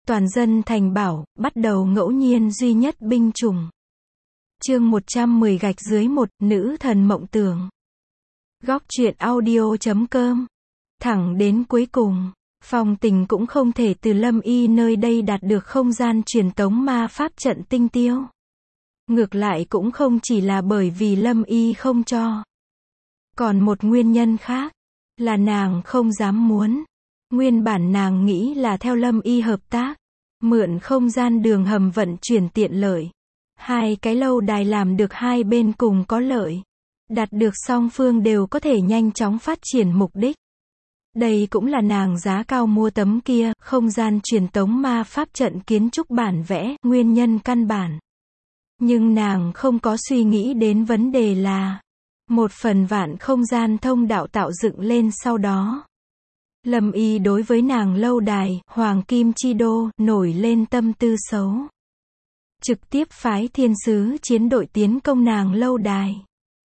Toàn dân thành bảo, bắt đầu ngẫu nhiên duy nhất binh chủng. Chương 110 gạch dưới một, nữ thần mộng tưởng. Góc truyện audio.com. Thẳng đến cuối cùng, Phong Tình cũng không thể từ Lâm Y nơi đây đạt được không gian truyền tống ma pháp trận tinh tiêu. Ngược lại cũng không chỉ là bởi vì Lâm Y không cho. Còn một nguyên nhân khác, là nàng không dám muốn. Nguyên bản nàng nghĩ là theo Lâm Y hợp tác, mượn không gian đường hầm vận chuyển tiện lợi. Hai cái lâu đài làm được hai bên cùng có lợi. Đạt được song phương đều có thể nhanh chóng phát triển mục đích. Đây cũng là nàng giá cao mua tấm kia, không gian truyền tống ma pháp trận kiến trúc bản vẽ, nguyên nhân căn bản. Nhưng nàng không có suy nghĩ đến vấn đề là, một phần vạn không gian thông đạo tạo dựng lên sau đó. Lâm Y đối với nàng lâu đài, Hoàng Kim Chi Đô, nổi lên tâm tư xấu. Trực tiếp phái thiên sứ chiến đội tiến công nàng lâu đài.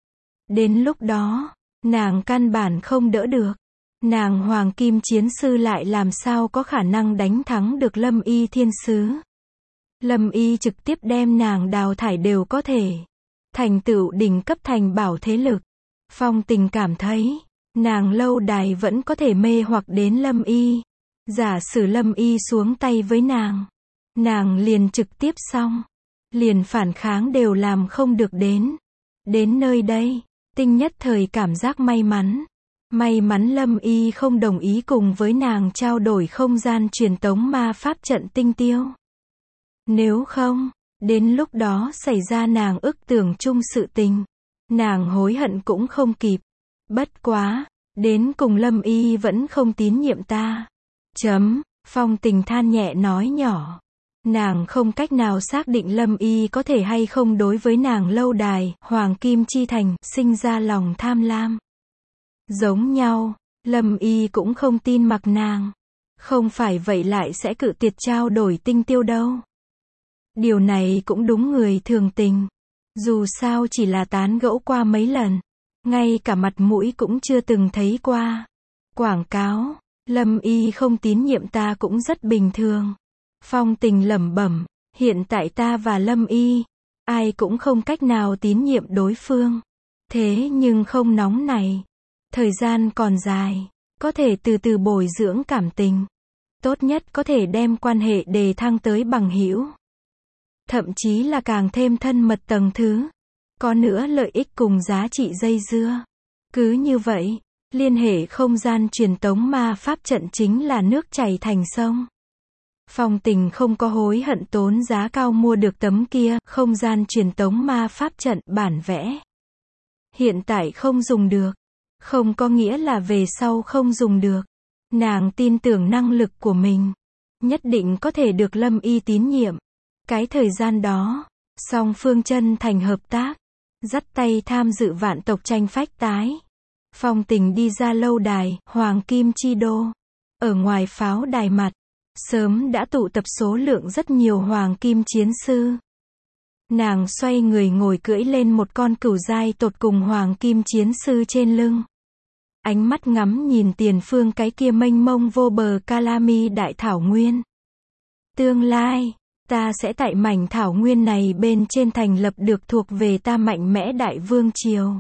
Đến lúc đó, nàng căn bản không đỡ được. Nàng Hoàng Kim chiến sư lại làm sao có khả năng đánh thắng được Lâm Y thiên sứ. Lâm Y trực tiếp đem nàng đào thải đều có thể. Thành tựu đỉnh cấp thành bảo thế lực. Phong Tình cảm thấy, nàng lâu đài vẫn có thể mê hoặc đến Lâm Y. Giả sử Lâm Y xuống tay với nàng liền trực tiếp xong. Liền phản kháng đều làm không được đến. Đến nơi đây, Tinh nhất thời cảm giác may mắn. May mắn Lâm Y không đồng ý cùng với nàng trao đổi không gian truyền tống ma pháp trận tinh tiêu. Nếu không, đến lúc đó xảy ra nàng ức tưởng chung sự tình. Nàng hối hận cũng không kịp. Bất quá, đến cùng Lâm Y vẫn không tín nhiệm ta. Phong Tình than nhẹ nói nhỏ. Nàng không cách nào xác định Lâm Y có thể hay không đối với nàng lâu đài, Hoàng Kim Chi Thành, sinh ra lòng tham lam. Giống nhau, Lâm Y cũng không tin mặc nàng. Không phải vậy lại sẽ cự tuyệt trao đổi tinh tiêu đâu. Điều này cũng đúng người thường tình. Dù sao chỉ là tán gẫu qua mấy lần. Ngay cả mặt mũi cũng chưa từng thấy qua. Quảng cáo, Lâm Y không tín nhiệm ta cũng rất bình thường. Phong Tình lẩm bẩm, hiện tại ta và Lâm Y, ai cũng không cách nào tín nhiệm đối phương. Thế nhưng không nóng này. Thời gian còn dài, có thể từ từ bồi dưỡng cảm tình. Tốt nhất có thể đem quan hệ đề thăng tới bằng hữu. Thậm chí là càng thêm thân mật tầng thứ. Có nữa lợi ích cùng giá trị dây dưa. Cứ như vậy, liên hệ không gian truyền tống ma pháp trận chính là nước chảy thành sông. Phong Tình không có hối hận tốn giá cao mua được tấm kia, không gian truyền tống ma pháp trận, bản vẽ. Hiện tại không dùng được. Không có nghĩa là về sau không dùng được. Nàng tin tưởng năng lực của mình. Nhất định có thể được Lâm Y tín nhiệm. Cái thời gian đó, song phương chân thành hợp tác. Dắt tay tham dự vạn tộc tranh phách tái. Phong Tình đi ra lâu đài, Hoàng Kim Chi Đô. Ở ngoài pháo đài mặt, sớm đã tụ tập số lượng rất nhiều Hoàng Kim chiến sư. Nàng xoay người ngồi cưỡi lên một con cửu giai tột cùng Hoàng Kim chiến sư trên lưng. Ánh mắt ngắm nhìn tiền phương cái kia mênh mông vô bờ Kalami đại thảo nguyên. Tương lai, ta sẽ tại mảnh thảo nguyên này bên trên thành lập được thuộc về ta mạnh mẽ đại vương triều.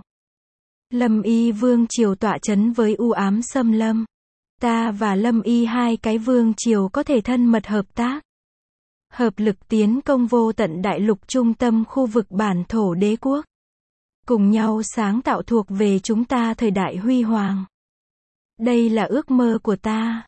Lâm Y vương triều tọa chấn với u ám xâm lâm. Ta và Lâm Y hai cái vương triều có thể thân mật hợp tác. Hợp lực tiến công vô tận đại lục trung tâm khu vực bản thổ đế quốc. Cùng nhau sáng tạo thuộc về chúng ta thời đại huy hoàng. Đây là ước mơ của ta.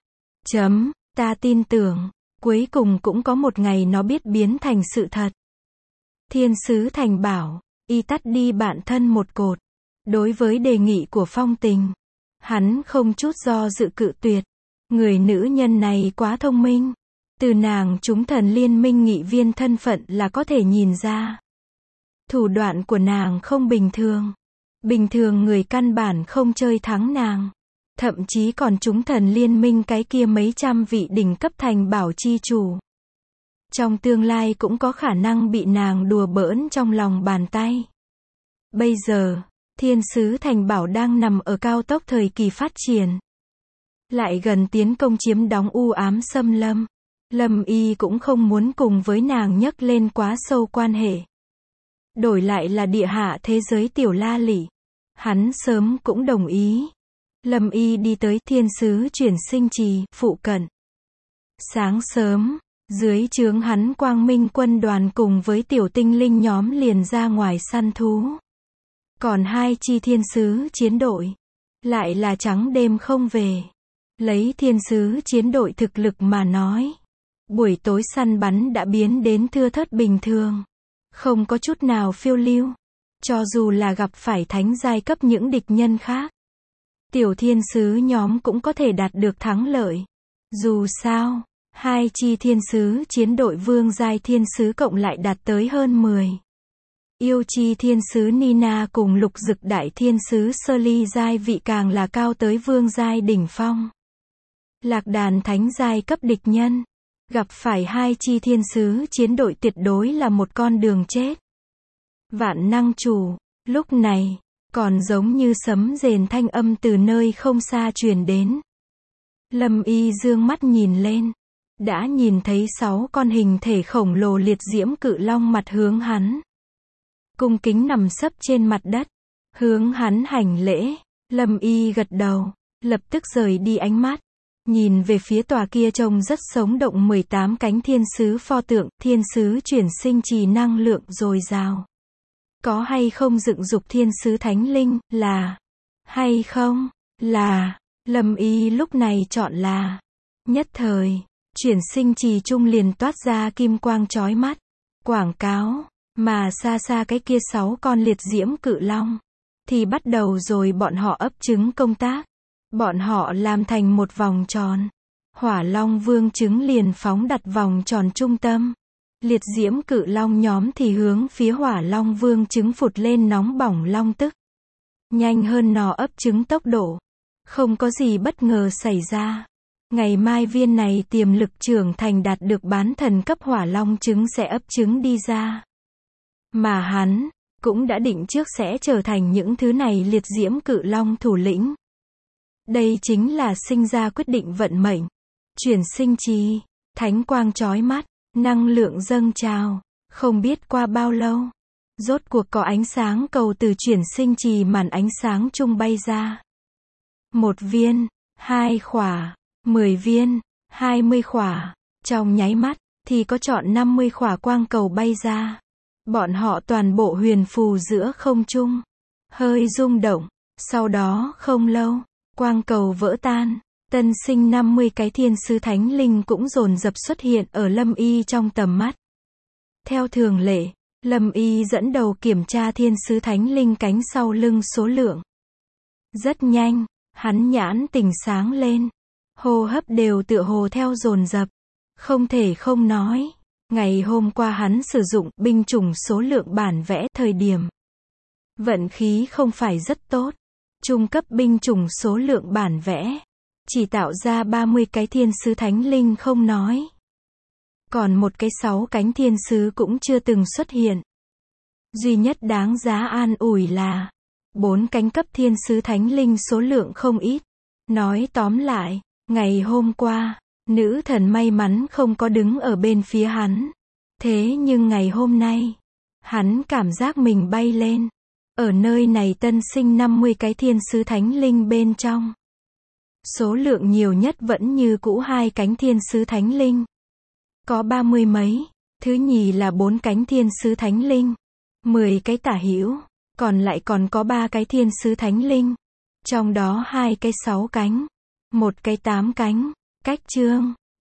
Ta tin tưởng, cuối cùng cũng có một ngày nó biết biến thành sự thật. Thiên sứ thành bảo, y tắt đi bản thân một cột. Đối với đề nghị của Phong Tình, hắn không chút do dự cự tuyệt. Người nữ nhân này quá thông minh. Từ nàng chúng thần liên minh nghị viên thân phận là có thể nhìn ra. Thủ đoạn của nàng không bình thường. Bình thường người căn bản không chơi thắng nàng. Thậm chí còn chúng thần liên minh cái kia mấy trăm vị đỉnh cấp thành bảo chi chủ. Trong tương lai cũng có khả năng bị nàng đùa bỡn trong lòng bàn tay. Bây giờ, thiên sứ thành bảo đang nằm ở cao tốc thời kỳ phát triển. Lại gần tiến công chiếm đóng u ám xâm lâm. Lâm Y cũng không muốn cùng với nàng nhắc lên quá sâu quan hệ. Đổi lại là địa hạ thế giới Tiểu La Lị, hắn sớm cũng đồng ý. Lâm Y đi tới thiên sứ chuyển sinh trì, phụ cận. Sáng sớm, dưới trướng hắn Quang Minh quân đoàn cùng với tiểu tinh linh nhóm liền ra ngoài săn thú. Còn 2 chi thiên sứ chiến đội, lại là trắng đêm không về. Lấy thiên sứ chiến đội thực lực mà nói, buổi tối săn bắn đã biến đến thưa thớt bình thường. Không có chút nào phiêu lưu. Cho dù là gặp phải thánh giai cấp những địch nhân khác, tiểu thiên sứ nhóm cũng có thể đạt được thắng lợi. Dù sao, 2 chi thiên sứ chiến đội vương giai thiên sứ cộng lại đạt tới hơn 10. Yêu chi thiên sứ Nina cùng lục dực đại thiên sứ Sơ Ly giai vị càng là cao tới vương giai đỉnh phong. Lạc đàn thánh giai cấp địch nhân, gặp phải 2 chi thiên sứ chiến đội tuyệt đối là một con đường chết. Vạn năng chủ, lúc này, còn giống như sấm rền thanh âm từ nơi không xa truyền đến. Lâm Y dương mắt nhìn lên, đã nhìn thấy 6 con hình thể khổng lồ liệt diễm cự long mặt hướng hắn. Cung kính nằm sấp trên mặt đất, hướng hắn hành lễ. Lâm Y gật đầu, lập tức rời đi ánh mắt, nhìn về phía tòa kia trông rất sống động 18 cánh thiên sứ pho tượng, thiên sứ chuyển sinh trì năng lượng dồi dào. Có hay không dựng dục thiên sứ thánh linh, là, hay không, là, Lâm Y lúc này chọn là. Nhất thời, chuyển sinh trì trung liền toát ra kim quang chói mắt, quảng cáo, mà xa xa cái kia 6 con liệt diễm cự long, thì bắt đầu rồi bọn họ ấp trứng công tác. Bọn họ làm thành một vòng tròn. Hỏa long vương trứng liền phóng đặt vòng tròn trung tâm. Liệt diễm cự long nhóm thì hướng phía hỏa long vương trứng phụt lên nóng bỏng long tức. Nhanh hơn nó ấp trứng tốc độ. Không có gì bất ngờ xảy ra. Ngày mai viên này tiềm lực trưởng thành đạt được bán thần cấp hỏa long trứng sẽ ấp trứng đi ra. Mà hắn, cũng đã định trước sẽ trở thành những thứ này liệt diễm cự long thủ lĩnh. Đây chính là sinh ra quyết định vận mệnh. Chuyển sinh trì, thánh quang chói mắt, năng lượng dâng trào, không biết qua bao lâu. Rốt cuộc có ánh sáng cầu từ chuyển sinh trì màn ánh sáng trung bay ra. 1 viên, 2 khỏa, 10 viên, 20 khỏa, trong nháy mắt, thì có trọn 50 khỏa quang cầu bay ra. Bọn họ toàn bộ huyền phù giữa không trung, hơi rung động, sau đó không lâu, quang cầu vỡ tan, tân sinh 50 cái thiên sứ thánh linh cũng dồn dập xuất hiện ở Lâm Y trong tầm mắt. Theo thường lệ, Lâm Y dẫn đầu kiểm tra thiên sứ thánh linh cánh sau lưng số lượng. Rất nhanh, hắn nhãn tỉnh sáng lên, hô hấp đều tựa hồ theo dồn dập, không thể không nói. Ngày hôm qua hắn sử dụng binh chủng số lượng bản vẽ thời điểm, vận khí không phải rất tốt. Trung cấp binh chủng số lượng bản vẽ, chỉ tạo ra 30 cái thiên sứ thánh linh không nói. Còn một cái 6 cánh thiên sứ cũng chưa từng xuất hiện. Duy nhất đáng giá an ủi là 4 cánh cấp thiên sứ thánh linh số lượng không ít. Nói tóm lại, ngày hôm qua, nữ thần may mắn không có đứng ở bên phía hắn. Thế nhưng ngày hôm nay, hắn cảm giác mình bay lên. Ở nơi này tân sinh 50 cái thiên sứ thánh linh bên trong. Số lượng nhiều nhất vẫn như cũ 2 cánh thiên sứ thánh linh. Có 30 mấy. Thứ nhì là 4 cánh thiên sứ thánh linh. 10 cái tả hữu. Còn lại còn có 3 cái thiên sứ thánh linh. Trong đó 2 cái 6 cánh. 1 cái 8 cánh. Cách chương.